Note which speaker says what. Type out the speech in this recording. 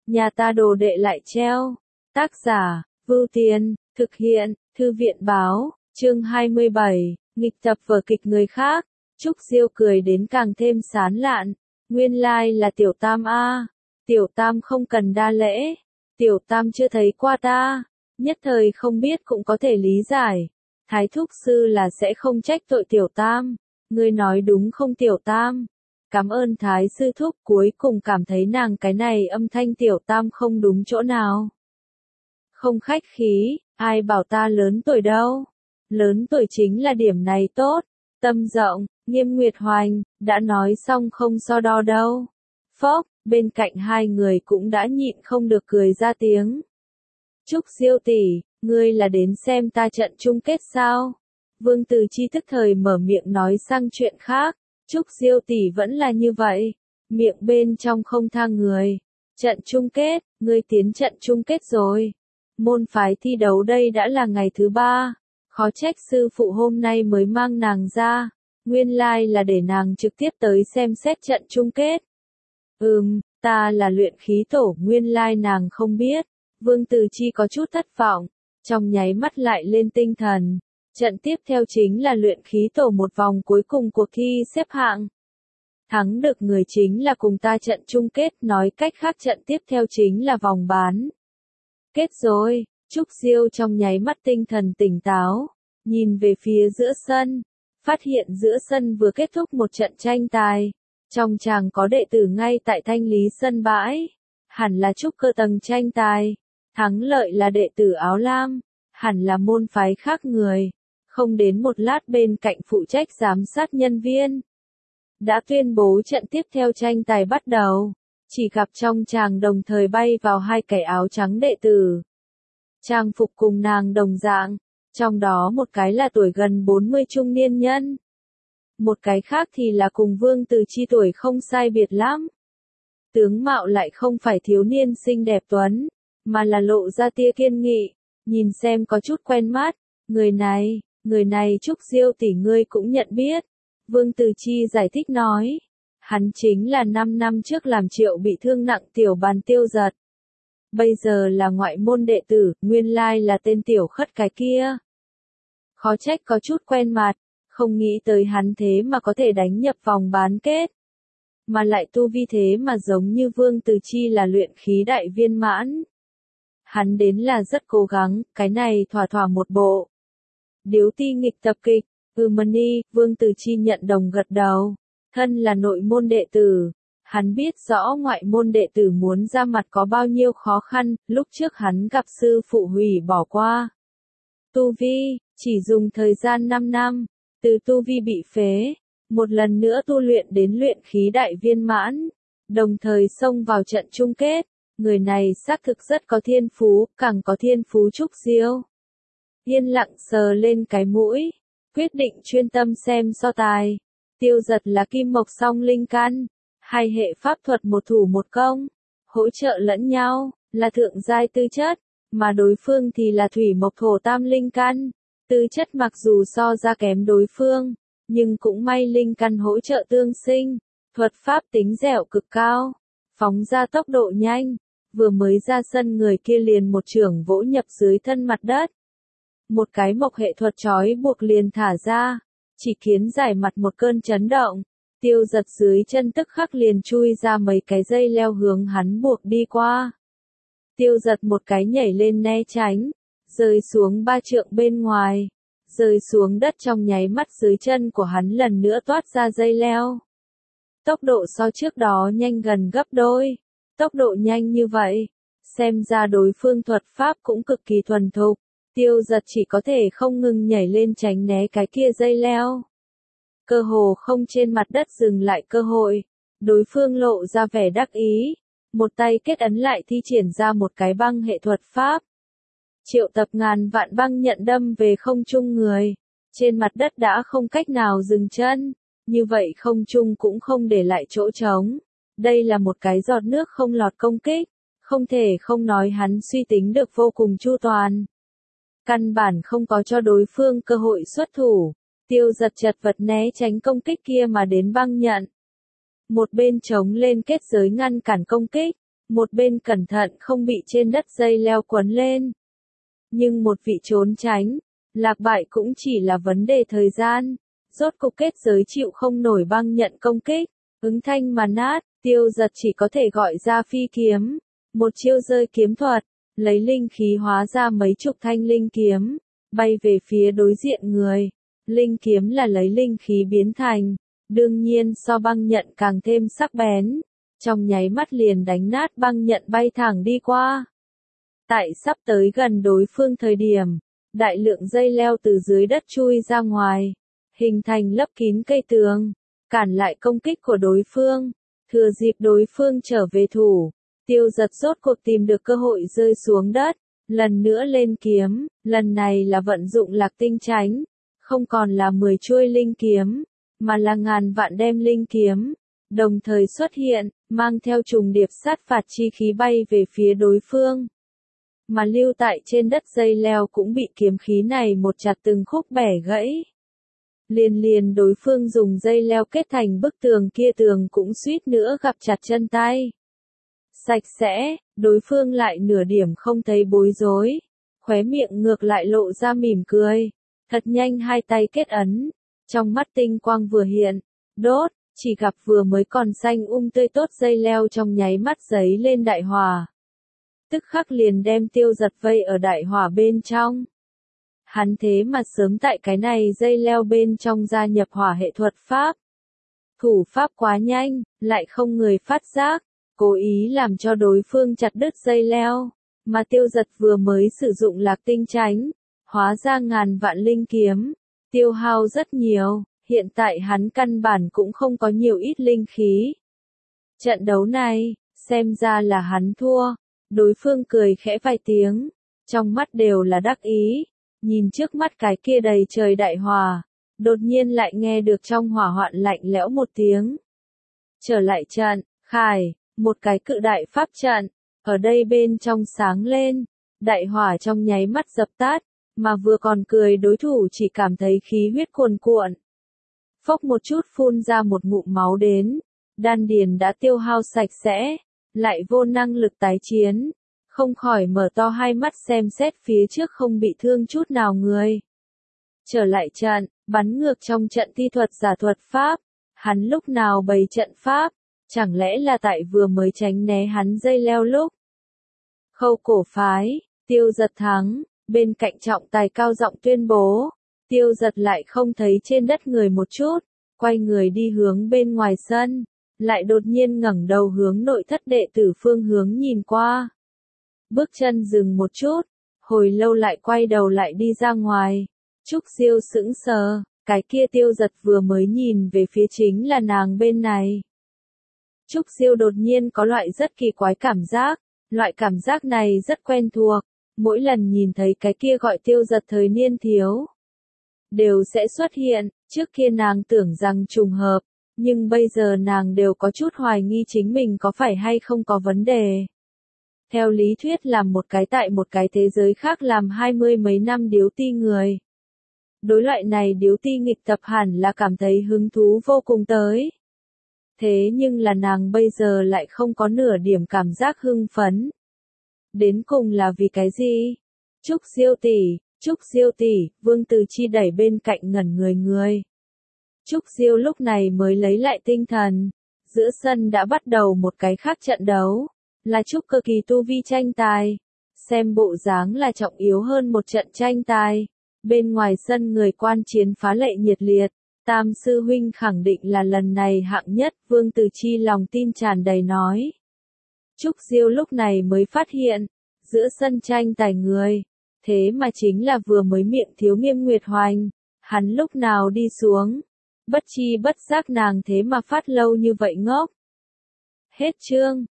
Speaker 1: nhà ta đồ đệ lại treo. Tác giả, Vưu Tiên, thực hiện, Thư viện Báo, chương 27, nghịch tập vở kịch người khác. Trúc Diêu cười đến càng thêm sán lạn. Nguyên lai là Tiểu Tam a. Tiểu Tam không cần đa lễ. Tiểu Tam chưa thấy qua ta. Nhất thời không biết cũng có thể lý giải. Thái thúc sư là sẽ không trách tội Tiểu Tam. Ngươi nói đúng không Tiểu Tam? Cảm ơn Thái sư thúc, cuối cùng cảm thấy nàng cái này âm thanh Tiểu Tam không đúng chỗ nào. Không khách khí, ai bảo ta lớn tuổi đâu. Lớn tuổi chính là điểm này tốt. Tâm rộng, Nghiêm Nguyệt Hoành, đã nói xong không so đo đâu. Phốc, bên cạnh hai người cũng đã nhịn không được cười ra tiếng. Trúc Diêu tỷ, ngươi là đến xem ta trận chung kết sao? Vương Từ Chi tức thời mở miệng nói sang chuyện khác. Trúc Diêu tỷ vẫn là như vậy, miệng bên trong không tha người. Trận chung kết, ngươi tiến trận chung kết rồi. Môn phái thi đấu đây đã là ngày thứ 3. Khó trách sư phụ hôm nay mới mang nàng ra. Nguyên lai là để nàng trực tiếp tới xem xét trận chung kết. Ta là luyện khí tổ, nguyên lai nàng không biết. Vương Từ Chi có chút thất vọng, trong nháy mắt lại lên tinh thần. Trận tiếp theo chính là luyện khí tổ một vòng cuối cùng cuộc thi xếp hạng. Thắng được người chính là cùng ta trận chung kết, nói cách khác trận tiếp theo chính là vòng bán. Kết rồi, Trúc Diêu trong nháy mắt tinh thần tỉnh táo, nhìn về phía giữa sân, phát hiện giữa sân vừa kết thúc một trận tranh tài. Trong tràng có đệ tử ngay tại thanh lý sân bãi, hẳn là trúc cơ tầng tranh tài. Thắng lợi là đệ tử áo lam, hẳn là môn phái khác người. Không đến một lát bên cạnh phụ trách giám sát nhân viên đã tuyên bố trận tiếp theo tranh tài bắt đầu. Chỉ gặp trong tràng đồng thời bay vào hai kẻ áo trắng đệ tử. Trang phục cùng nàng đồng dạng, trong đó một cái là tuổi gần 40 trung niên nhân. Một cái khác thì là cùng Vương Từ Chi tuổi không sai biệt lắm. Tướng mạo lại không phải thiếu niên xinh đẹp tuấn, mà là lộ ra tia kiên nghị, nhìn xem có chút quen mắt. Người này Trúc Diêu tỷ ngươi cũng nhận biết. Vương Từ Chi giải thích nói. Hắn chính là 5 năm trước làm Triệu bị thương nặng Tiểu Bàn Tiêu Giật. Bây giờ là ngoại môn đệ tử, nguyên lai là tên Tiểu Khất cái kia. Khó trách có chút quen mặt, không nghĩ tới hắn thế mà có thể đánh nhập vòng bán kết. Mà lại tu vi thế mà giống như Vương Từ Chi là luyện khí đại viên mãn. Hắn đến là rất cố gắng, cái này thỏa một bộ. Điếu ti nghịch tập kịch, Vương Từ Chi nhận đồng gật đầu. Thân là nội môn đệ tử, hắn biết rõ ngoại môn đệ tử muốn ra mặt có bao nhiêu khó khăn, lúc trước hắn gặp sư phụ hủy bỏ qua. Tu vi, chỉ dùng thời gian 5 năm, từ tu vi bị phế, một lần nữa tu luyện đến luyện khí đại viên mãn, đồng thời xông vào trận chung kết. Người này xác thực rất có thiên phú, càng có thiên phú Trúc Diêu. Yên lặng sờ lên cái mũi, quyết định chuyên tâm xem so tài. Tiêu Giật là kim mộc song linh căn, hai hệ pháp thuật một thủ một công, hỗ trợ lẫn nhau, là thượng giai tư chất, mà đối phương thì là thủy mộc thổ tam linh căn. Tư chất mặc dù so ra kém đối phương, nhưng cũng may linh căn hỗ trợ tương sinh, thuật pháp tính dẻo cực cao, phóng ra tốc độ nhanh, vừa mới ra sân người kia liền một chưởng vỗ nhập dưới thân mặt đất. Một cái mộc hệ thuật trói buộc liền thả ra, chỉ khiến giải mặt một cơn chấn động, Tiêu Giật dưới chân tức khắc liền chui ra mấy cái dây leo hướng hắn buộc đi qua. Tiêu Giật một cái nhảy lên né tránh, rơi xuống 3 trượng bên ngoài, rơi xuống đất trong nháy mắt dưới chân của hắn lần nữa toát ra dây leo. Tốc độ so trước đó nhanh gần gấp đôi, tốc độ nhanh như vậy, xem ra đối phương thuật pháp cũng cực kỳ thuần thục. Tiêu Giật chỉ có thể không ngừng nhảy lên tránh né cái kia dây leo. Cơ hồ không trên mặt đất dừng lại cơ hội, đối phương lộ ra vẻ đắc ý, một tay kết ấn lại thi triển ra một cái băng hệ thuật pháp. Triệu tập ngàn vạn băng nhận đâm về không trung người, trên mặt đất đã không cách nào dừng chân, như vậy không trung cũng không để lại chỗ trống. Đây là một cái giọt nước không lọt công kích, không thể không nói hắn suy tính được vô cùng chu toàn. Căn bản không có cho đối phương cơ hội xuất thủ, Tiêu Giật chật vật né tránh công kích kia mà đến băng nhận. Một bên chống lên kết giới ngăn cản công kích, một bên cẩn thận không bị trên đất dây leo quấn lên. Nhưng một vị trốn tránh, lạc bại cũng chỉ là vấn đề thời gian. Rốt cục kết giới chịu không nổi băng nhận công kích, ứng thanh mà nát, Tiêu Giật chỉ có thể gọi ra phi kiếm. Một chiêu rơi kiếm thuật, lấy linh khí hóa ra mấy chục thanh linh kiếm, bay về phía đối diện người. Linh kiếm là lấy linh khí biến thành, đương nhiên so băng nhận càng thêm sắc bén. Trong nháy mắt liền đánh nát băng nhận bay thẳng đi qua. Tại sắp tới gần đối phương thời điểm, đại lượng dây leo từ dưới đất chui ra ngoài, hình thành lấp kín cây tường, cản lại công kích của đối phương. Thừa dịp đối phương trở về thủ, Tiêu Giật rốt cuộc tìm được cơ hội rơi xuống đất, lần nữa lên kiếm, lần này là vận dụng lạc tinh tránh, không còn là 10 chuôi linh kiếm, mà là ngàn vạn đem linh kiếm, đồng thời xuất hiện, mang theo trùng điệp sát phạt chi khí bay về phía đối phương. Mà lưu tại trên đất dây leo cũng bị kiếm khí này một chặt từng khúc bẻ gãy. Liền đối phương dùng dây leo kết thành bức tường kia, tường cũng suýt nữa gặp chặt chân tay. Sạch sẽ, đối phương lại nửa điểm không thấy bối rối, khóe miệng ngược lại lộ ra mỉm cười, thật nhanh hai tay kết ấn, trong mắt tinh quang vừa hiện, đốt, chỉ gặp vừa mới còn xanh tươi tốt dây leo trong nháy mắt giấy lên đại hỏa. Tức khắc liền đem Tiêu Giật vây ở đại hỏa bên trong. Hắn thế mà sớm tại cái này dây leo bên trong gia nhập hỏa hệ thuật pháp. Thủ pháp quá nhanh, lại không người phát giác, cố ý làm cho đối phương chặt đứt dây leo, mà Tiêu Giật vừa mới sử dụng lạc tinh tránh, hóa ra ngàn vạn linh kiếm, tiêu hao rất nhiều, hiện tại hắn căn bản cũng không có nhiều ít linh khí. Trận đấu này, xem ra là hắn thua, đối phương cười khẽ vài tiếng, trong mắt đều là đắc ý, nhìn trước mắt cái kia đầy trời đại hỏa, đột nhiên lại nghe được trong hỏa hoạn lạnh lẽo một tiếng. Trở lại trận, khải, một cái cự đại pháp trận, ở đây bên trong sáng lên, đại hỏa trong nháy mắt dập tắt, mà vừa còn cười đối thủ chỉ cảm thấy khí huyết cuồn cuộn. Phốc một chút phun ra một ngụm máu đến, đan điền đã tiêu hao sạch sẽ, lại vô năng lực tái chiến, không khỏi mở to hai mắt xem xét phía trước không bị thương chút nào người. Trở lại trận, bắn ngược trong trận thi thuật giả thuật pháp, hắn lúc nào bày trận pháp, chẳng lẽ là tại vừa mới tránh né hắn dây leo lúc. Khâu cổ phái, Tiêu Giật thắng, bên cạnh trọng tài cao giọng tuyên bố, Tiêu Giật lại không thấy trên đất người một chút, quay người đi hướng bên ngoài sân, lại đột nhiên ngẩng đầu hướng nội thất đệ tử phương hướng nhìn qua. Bước chân dừng một chút, hồi lâu lại quay đầu lại đi ra ngoài. Trúc Diêu sững sờ, cái kia Tiêu Giật vừa mới nhìn về phía chính là nàng bên này. Trúc Diêu đột nhiên có loại rất kỳ quái cảm giác, loại cảm giác này rất quen thuộc, mỗi lần nhìn thấy cái kia gọi Tiêu Giật thời niên thiếu, đều sẽ xuất hiện, trước kia nàng tưởng rằng trùng hợp, nhưng bây giờ nàng đều có chút hoài nghi chính mình có phải hay không có vấn đề. Theo lý thuyết làm một cái tại một cái thế giới khác làm 20 mấy năm điếu ti người. Đối loại này điếu ti nghịch tập hẳn là cảm thấy hứng thú vô cùng tới. Thế nhưng là nàng bây giờ lại không có nửa điểm cảm giác hưng phấn. Đến cùng là vì cái gì? Trúc Diêu tỷ, Vương Từ Chi đẩy bên cạnh ngẩn người. Trúc Diêu lúc này mới lấy lại tinh thần. Giữa sân đã bắt đầu một cái khác trận đấu, là Trúc Cơ kỳ tu vi tranh tài. Xem bộ dáng là trọng yếu hơn một trận tranh tài. Bên ngoài sân người quan chiến phá lệ nhiệt liệt. Tam sư huynh khẳng định là lần này hạng nhất, Vương Từ Chi lòng tin tràn đầy nói. Trúc Diêu lúc này mới phát hiện, giữa sân tranh tài người, thế mà chính là vừa mới miệng thiếu Nghiêm Nguyệt Hoành, hắn lúc nào đi xuống, bất chi bất giác nàng thế mà phát lâu như vậy ngốc. Hết chương.